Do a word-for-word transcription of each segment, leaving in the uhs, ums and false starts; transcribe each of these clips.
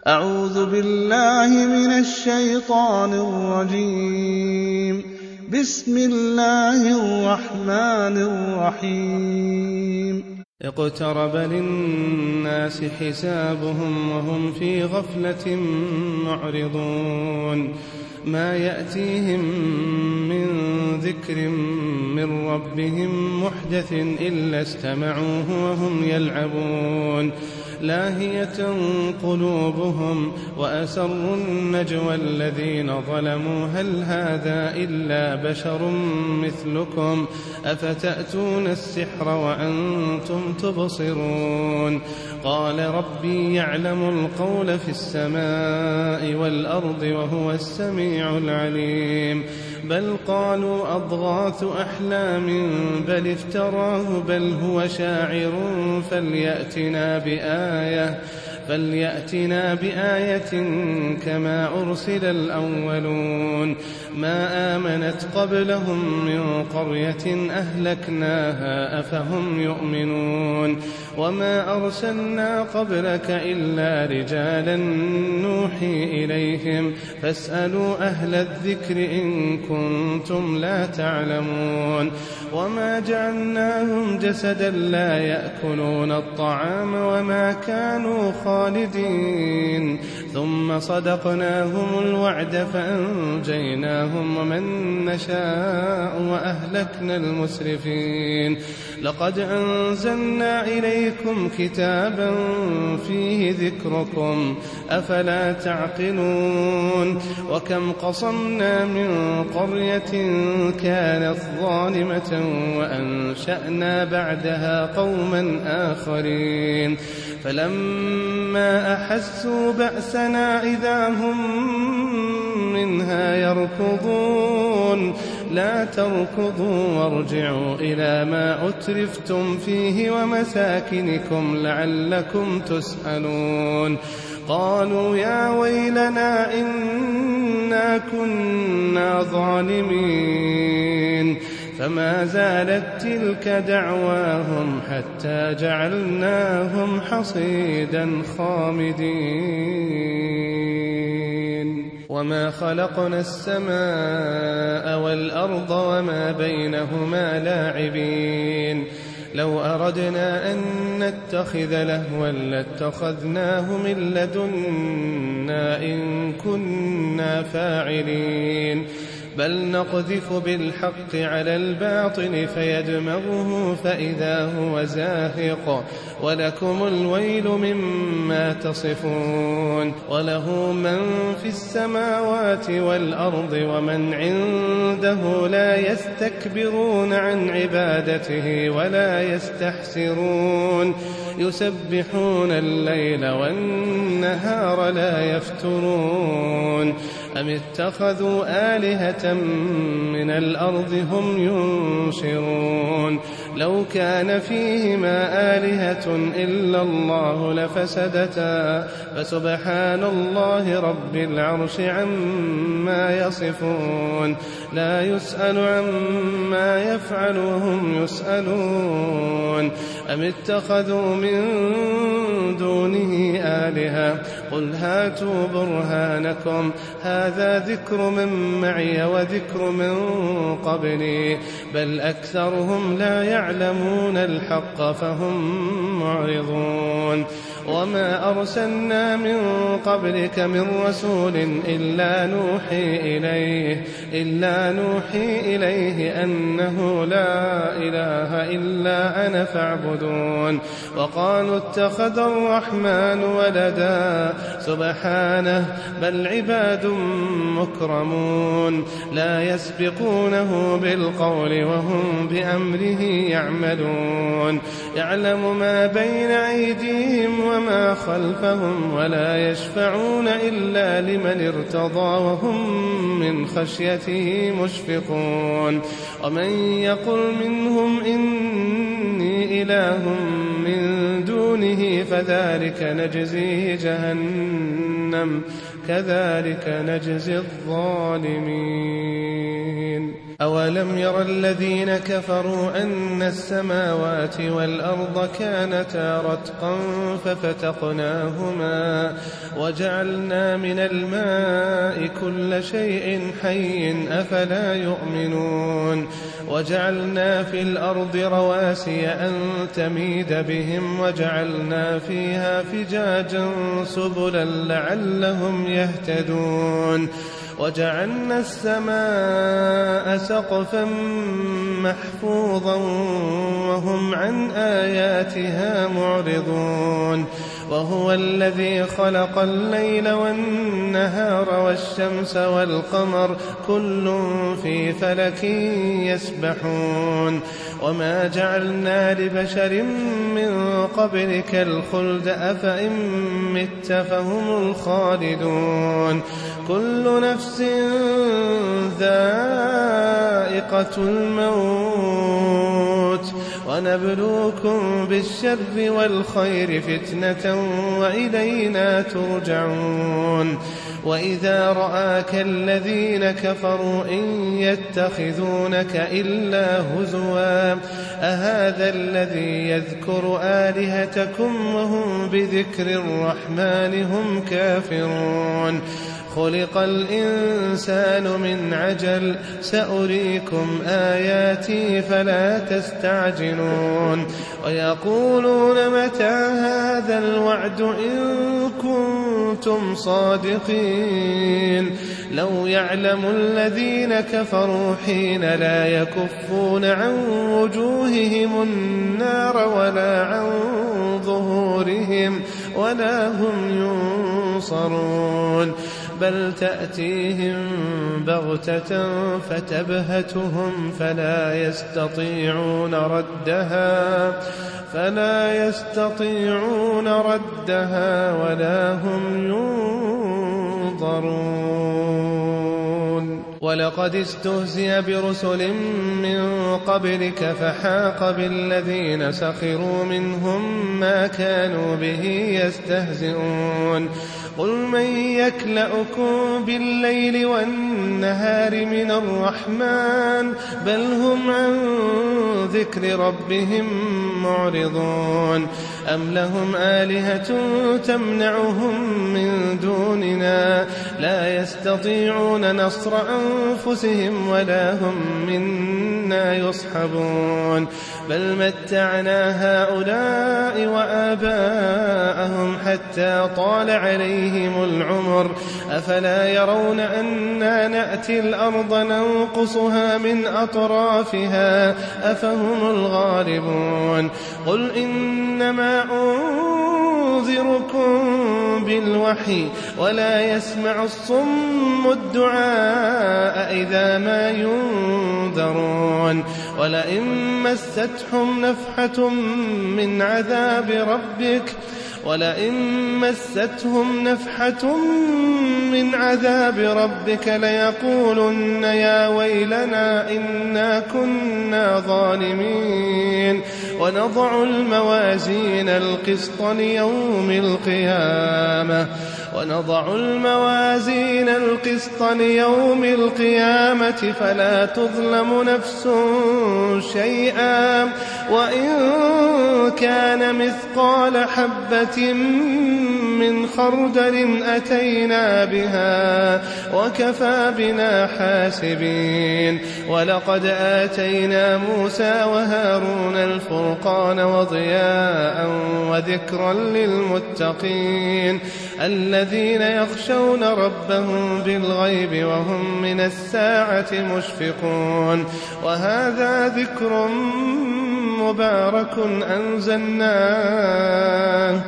أعوذ بالله من الشيطان الرجيم. بسم الله الرحمن الرحيم. اقترب للناس حسابهم وهم في غفلة معرضون ما يأتيهم من ذكر من ربهم محدث إلا استمعوه وهم يلعبون لاهية قلوبهم وأسروا النجوى الذين ظلموا هل هذا إلا بشر مثلكم أفتأتون السحر وأنتم تبصرون قال ربي يعلم القول في السماء والأرض وهو السميع العليم بل قالوا أضغاث أحلام بل افتراه بل هو شاعر فليأتنا بآية فليأتنا بآية كما أرسل الأولون ما آمنت قبلهم من قرية أهلكناها أفهم يؤمنون وما أرسلنا قبلك إلا رجالا نوحي إليهم فاسألوا أهل الذكر إن كنتم لا تعلمون وما جعلناهم جسدا لا يأكلون الطعام وما كانوا خالدين ثم صدقناهم الوعد فأنجيناهم ومن نشاء وأهلكنا المسرفين لقد أنزلنا إليكم كتابا فيه ذكركم أفلا تعقلون وكم قصمنا من قرية كانت ظالمة وأنشأنا بعدها قوما آخرين فلما أحسوا بأسنا إذا هم منها يركضون لا تركضوا وارجعوا إلى ما أترفتم فيه ومساكنكم لعلكم تسألون قالوا يا ويلنا إنا كنا ظالمين فما زالت تلك دعواهم حتى جعلناهم حصيدا خامدين وما خلقنا السماء والأرض وما بينهما لاعبين لو أردنا أن نتخذ لهوا لاتخذناه من لدنا إن كنا فاعلين بل نقذف بالحق على الباطل فيدمغه فإذا هو زاهق ولكم الويل مما تصفون وله من في السماوات والأرض ومن عنده لا يستكبرون عن عبادته ولا يستحسرون يسبحون الليل والنهار لا يفترون أم اتخذوا آلهة من الأرض هم ينشرون لو كان فيهما آلهة إلا الله لفسدتا فسبحان الله رب العرش عما يصفون لا يسأل عما يفعل وهم يسألون أم اتخذوا من دونه آلهة قل هاتوا برهانكم هذا ذكر من معي وذكر من قبلي بل أكثرهم لا يعلمون الحق فهم معرضون وما أرسلنا من قبلك من رسول إلا نوحي إليه إلا نوحي إليه أنه لا إله إلا أنا فاعبدون وقالوا اتخذ الرحمن ولدا سبحانه بل عباد مكرمون لا يسبقونه بالقول وهم بأمره يعملون يعلم ما بين أيديهم وما خلفهم ولا يشفعون إلا لمن ارتضى وهم من خشيته مشفقون ومن يقل منهم إني إله من دون دونه فذلك نجزيه جهنم كذلك نجزي الظالمين. أولم ير الذين كفروا أن السماوات والأرض كانتا رتقا ففتقناهما وجعلنا من الماء كل شيء حي أفلا يؤمنون وجعلنا في الأرض رواسي أن تميد بهم وجعلنا فيها فجاجا سبلا لعلهم يهتدون وجعلنا السماء سقفا محفوظا وهم عن آياتها معرضون وهو الذي خلق الليل والنهار والشمس والقمر كل في فلك يسبحون وما جعلنا لبشر من قبلك الخلد أفإن مت فهم الخالدون كل نفس ذائقة الموت ونبلوكم بالشر والخير فتنة وإلينا ترجعون وإذا رآك الذين كفروا إن يتخذونك إلا هزوا أهذا الذي يذكر آلهتكم وهم بذكر الرحمن هم كافرون خلق الإنسان من عجل سأريكم آياتي فلا تستعجلون ويقولون متى هذا الوعد إن كنتم صادقين لو يعلم الذين كفروا حين لا يكفون عن وجوههم النار ولا عن ظهورهم ولا هم ينصرون بل تأتيهم بغتة فتبهتهم فلا يستطيعون ردها فلا يستطيعون ردها ولا هم ينظرون ولقد استهزئ برسل من قبلك فحاق بالذين سخروا منهم ما كانوا به يستهزئون قل من يكلأكم بالليل والنهار من الرحمن بل هم عن ذكر ربهم معرضون أم لهم آلهة تمنعهم من دوننا لا يستطيعون نصر أنفسهم ولا هم منا يصحبون بل متعنا هؤلاء وآباءهم حتى طال عليهم العمر أفلا يرون أنا نأتي الأرض ننقصها من أطرافها أفهم الغالبون قل إنما أنذركم بالوحي ولا يسمع الصم الدعاء إذا ما ينذرون ولئن مستهم نفحة من عذاب ربك ولئن مستهم نفحة من عذاب ربك ليقولن يا ويلنا إنا كنا ظالمين ونضع الموازين القسط ليوم القيامة ونضع الموازين القسط ليوم القيامة فلا تظلم نفس شيئا وإن كان مثقال حبة من خردل أتينا بها وكفى بنا حاسبين ولقد آتينا موسى وهارون الفرقان وضياء وذكرا للمتقين الذين يخشون ربهم بالغيب وهم من الساعة مشفقون وهذا ذكر مبارك أنزلناه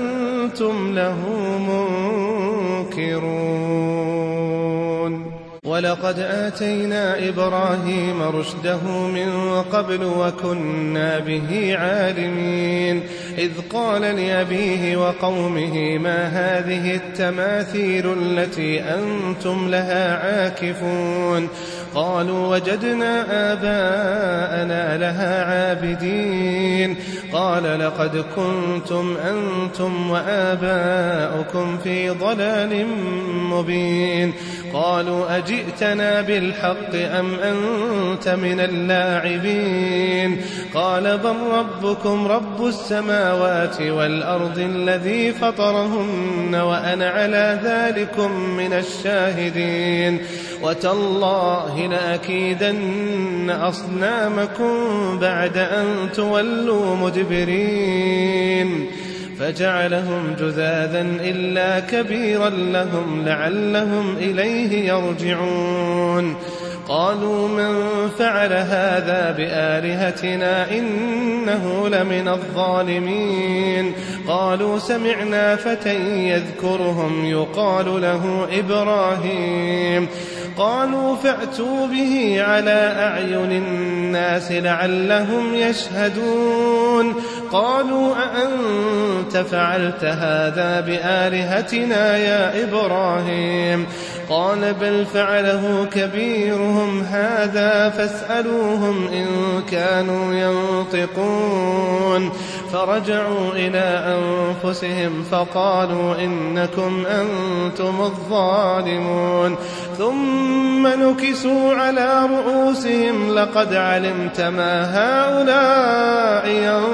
أفأنتم له منكرون ولقد آتينا إبراهيم رشده من قبل وكنا به عالمين إذ قال لأبيه وقومه ما هذه التماثيل التي أنتم لها عاكفون قالوا وجدنا آباءنا لها عابدين قال لقد كنتم أنتم وآباؤكم في ضلال مبين قالوا أجئتنا بالحق أم أنت من اللاعبين قال بل ربكم رب السماوات والأرض الذي فطرهن وأنا على ذلكم من الشاهدين وتالله لأكيدن أصنامكم بعد أن تولوا مدبرين فجعلهم جذاذا إلا كبيرا لهم لعلهم إليه يرجعون قالوا من فعل هذا بآلهتنا إنه لمن الظالمين قالوا سمعنا فتى يذكرهم يقال له إبراهيم قالوا فأتوا به على أعين الناس لعلهم يشهدون قالوا أأنت فعلت هذا بآلهتنا يا إبراهيم قال بل فعله كبيرهم هذا فاسألوهم إن كانوا ينطقون فرجعوا إلى أنفسهم فقالوا إنكم أنتم الظالمون ثم نكسوا على رؤوسهم لقد علمت ما هؤلاء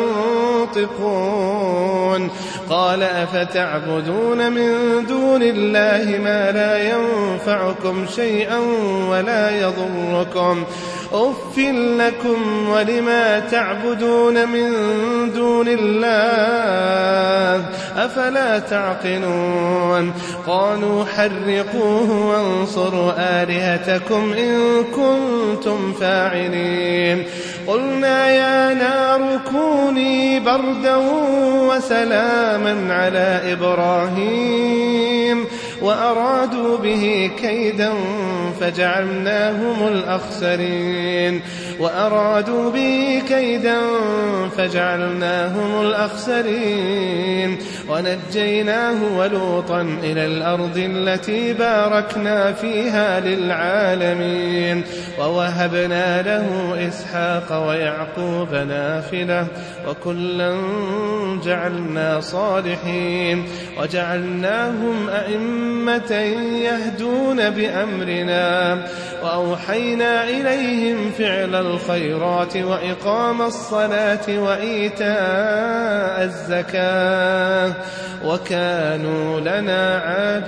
ينطقون قال أفتعبدون من دون الله ما لا ينفعكم شيئا ولا يضركم أف لكم ولما تعبدون من دون الله أفلا تعقلون قالوا حرقوه وانصروا آلهتكم إن كنتم فاعلين قلنا يا نار كوني بردا وسلاما على إبراهيم وأرادوا به كيدا فجعلناهم الأخسرين وأرادوا به كيدا فجعلناهم الأخسرين ونجيناه ولوطا إلى الأرض التي باركنا فيها للعالمين ووهبنا له إسحاق ويعقوب نافلة وكلا جعلنا صالحين وجعلناهم أئمة يهدون بأمرنا وأوحينا إليهم فعل الخيرات وإقام الصلاة وإيتاء الزكاة وكانوا لنا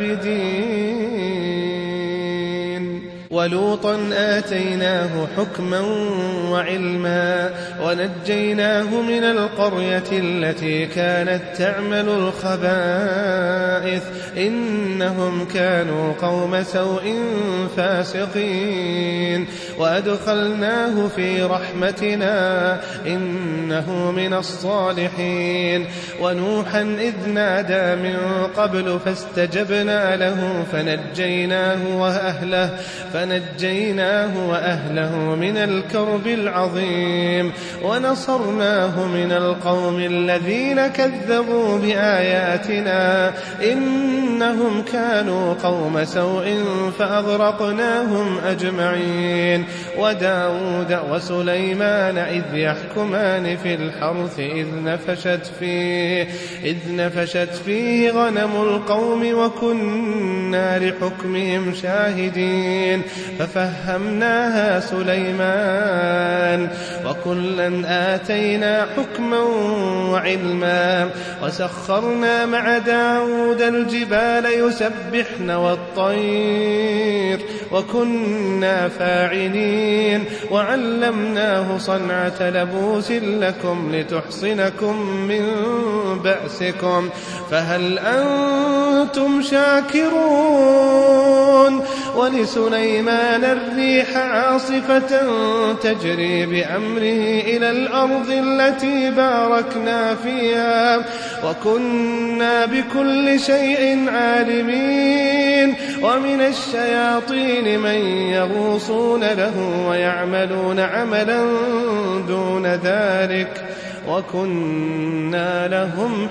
عابدين ولوطا آتيناه حكما وعلما ونجيناه من القرية التي كانت تعمل الخبائث إنهم كانوا قوم سوء فاسقين وأدخلناه في رحمتنا إنه من الصالحين ونوحا إذ نادى من قبل فاستجبنا له فنجيناه وأهله فنجيناه وأهله من الكرب العظيم ونصرناه من القوم الذين كذبوا بآياتنا إنهم كانوا قوم سوء فأغرقناهم أجمعين وداود وسليمان إذ يحكمان في الحرث إذ نفشت فيه, إذ نفشت فيه غنم القوم وكنا لحكمهم شاهدين ففهمناها سليمان وكلا آتينا حكما وعلما وسخرنا مع داود الجبال يسبحن والطير وكنا فاعلين عابدين وعلمناه صنعة لبوس لكم لتحصنكم من بأسكم فهل أنتم شاكرون ولسليمان الريح عاصفة تجري بأمره إلى الأرض التي باركنا فيها وكنا بكل شيء عالمين ومن الشياطين من يغوصون له ويعملون عملا دون ذلك وكنا لهم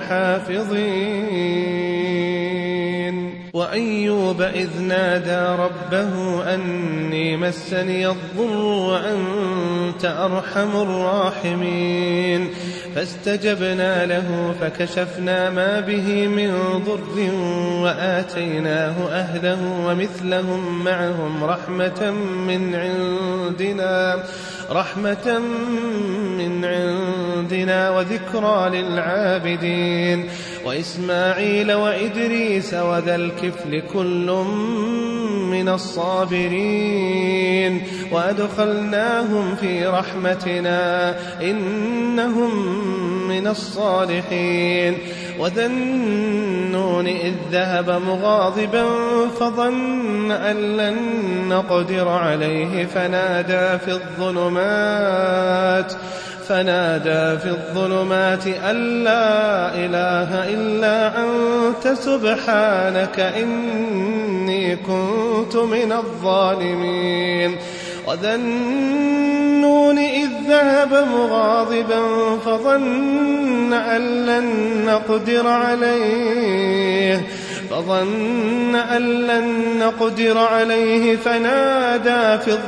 حافظين وأيوب إذ نادى ربه أني مسني الضر وأنت أرحم الراحمين فاستجبنا له فكشفنا ما به من ضر وآتيناه أهله ومثلهم معهم رحمة من عندنا رحمة من عندنا وذكرى للعابدين وإسماعيل وإدريس وذا الكفل كل من الصابرين وأدخلناهم في رحمتنا إنهم من الصالحين وذا النون إذ ذهب مغاضبا فظن أن لن نقدر عليه فنادى في الظلمات فنادى في الظلمات أن لا إله إلا أنت سبحانك إني كنت من الظالمين وذا النون إذ ذهب مغاضبا فظن أن لن نقدر عليه فظن أن لن نقدر عليه فنادى في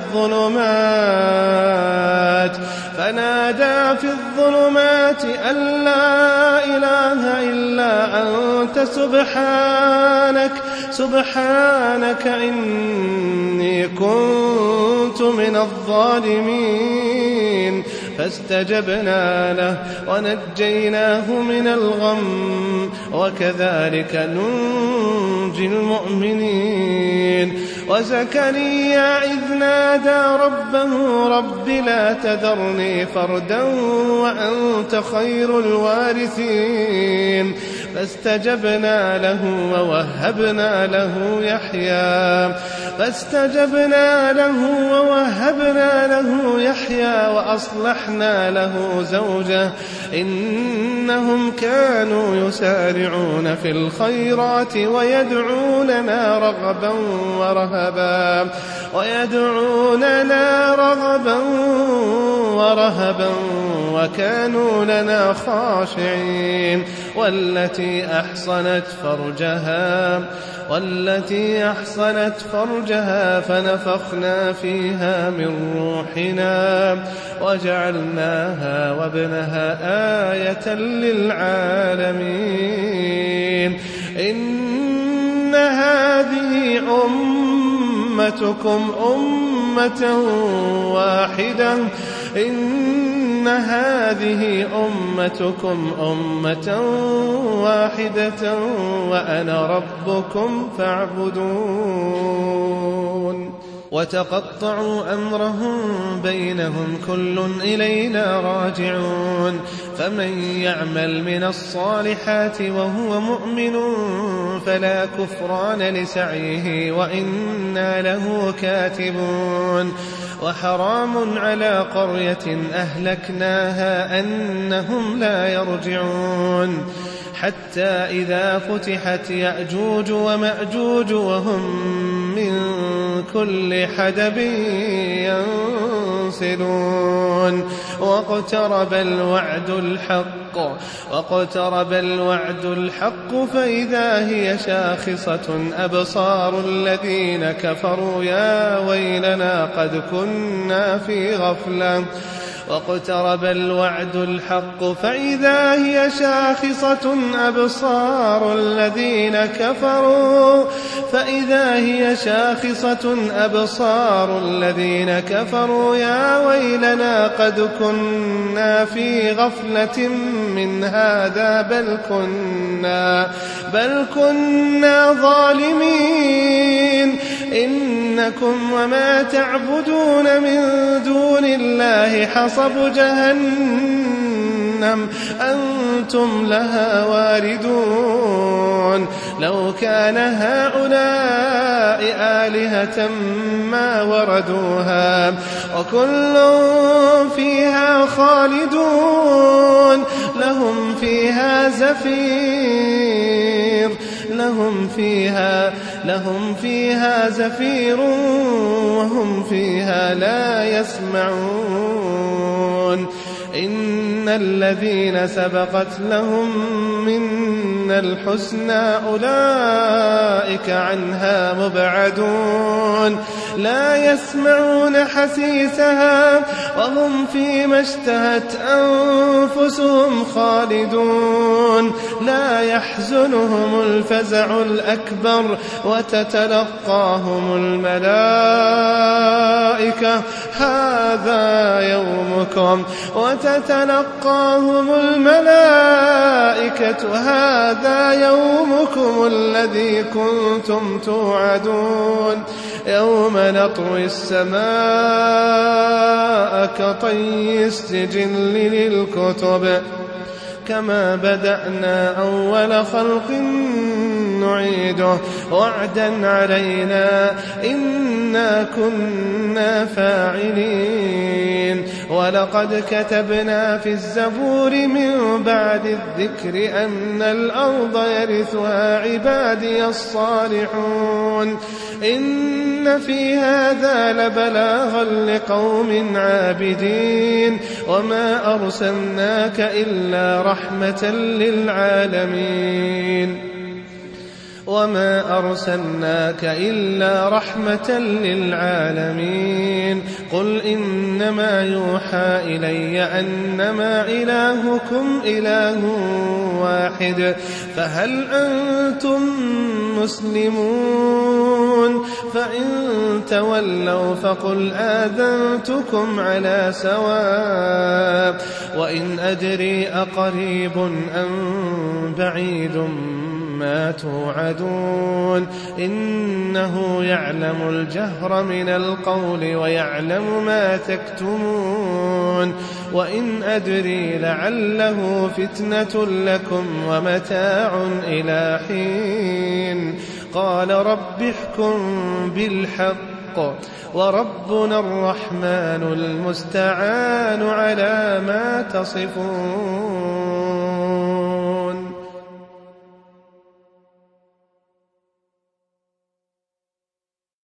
الظلمات فنادى في الظلمات أن لا إله إلا أنت سبحانك سبحانك إني كنت من الظالمين فاستجبنا له ونجيناه من الغم وكذلك ننجي المؤمنين وزكريا إذ نادى ربه رب لا تذرني فردا وأنت خير الوارثين فاستجبنا له ووهبنا له يحيى فاستجبنا له ووهبنا له يحيى وأصلحنا له زوجه إنهم كانوا يسارعون في الخيرات ويدعوننا رغبا ورهبا ويدعوننا رغبا ورهبا وكانوا لنا خاشعين والتي أحصنت فرجها والتي أحصنت فرجها فنفخنا فيها من روحنا وجعلناها وابنها آية للعالمين إن هذه أمتكم أمة واحدة إن هذه أمتكم أمة واحدة وأنا ربكم فاعبدون وتقطعوا أمرهم بينهم كل إلينا راجعون فمن يعمل من الصالحات وهو مؤمن فلا كفران لسعيه وإنا له كاتبون وحرام على قرية أهلكناها أنهم لا يرجعون حتى إذا فتحت يأجوج ومأجوج وهم من كل حدب ينسلون واقترب الوعد الحق واقترب الوعد الحق فإذا هي شاخصة أبصار الذين كفروا يا ويلنا قد كنا في غفلة واقترب الوعد الحق فإذا هي شاخصة أبصار الذين كفروا فإذا هي شاخصة أبصار الذين كفروا يا ويلنا قد كنا في غفلة من هذا بل كنا بل كنا ظالمين إن إنكم وما تعبدون من دون الله حصب جهنم أنتم لها واردون لو كان هؤلاء آلهة ما وردوها وكل فيها خالدون لهم فيها زفير لهم فيها لهم فيها زفير وهم فيها لا يسمعون إن الذين سبقت لهم منا الحسنى أولئك عنها مبعدون لا يسمعون حسيسها وهم فيما اشتهت أنفسهم خالدون لا يحزنهم الفزع الأكبر وتتلقاهم الملائكة هذا يومكم وتتلقاهم الملائكة هذا يومكم الذي كنتم توعدون يوم نطوي السماء كطي السجل للكتب كما بدأنا أول خلق نعيده وعدا علينا إنا كنا فاعلين ولقد كتبنا في الزبور من بعد الذكر أن الأرض يرثها عبادي الصالحون إن في هذا لبلاغا لقوم عابدين وما أرسلناك إلا رحمة للعالمين وما أرسلناك إلا رحمة للعالمين قل إنما يوحى إلي أنما إلهكم إله واحد فهل أنتم مسلمون فإن تولوا فقل آذنتكم على سواء وإن أدري أقريب أم بعيد ما توعدون إنه يعلم الجهر من القول ويعلم ما تكتمون وإن أدري لعله فتنة لكم ومتاع إلى حين قال رب احكم بالحق وربنا الرحمن المستعان على ما تصفون.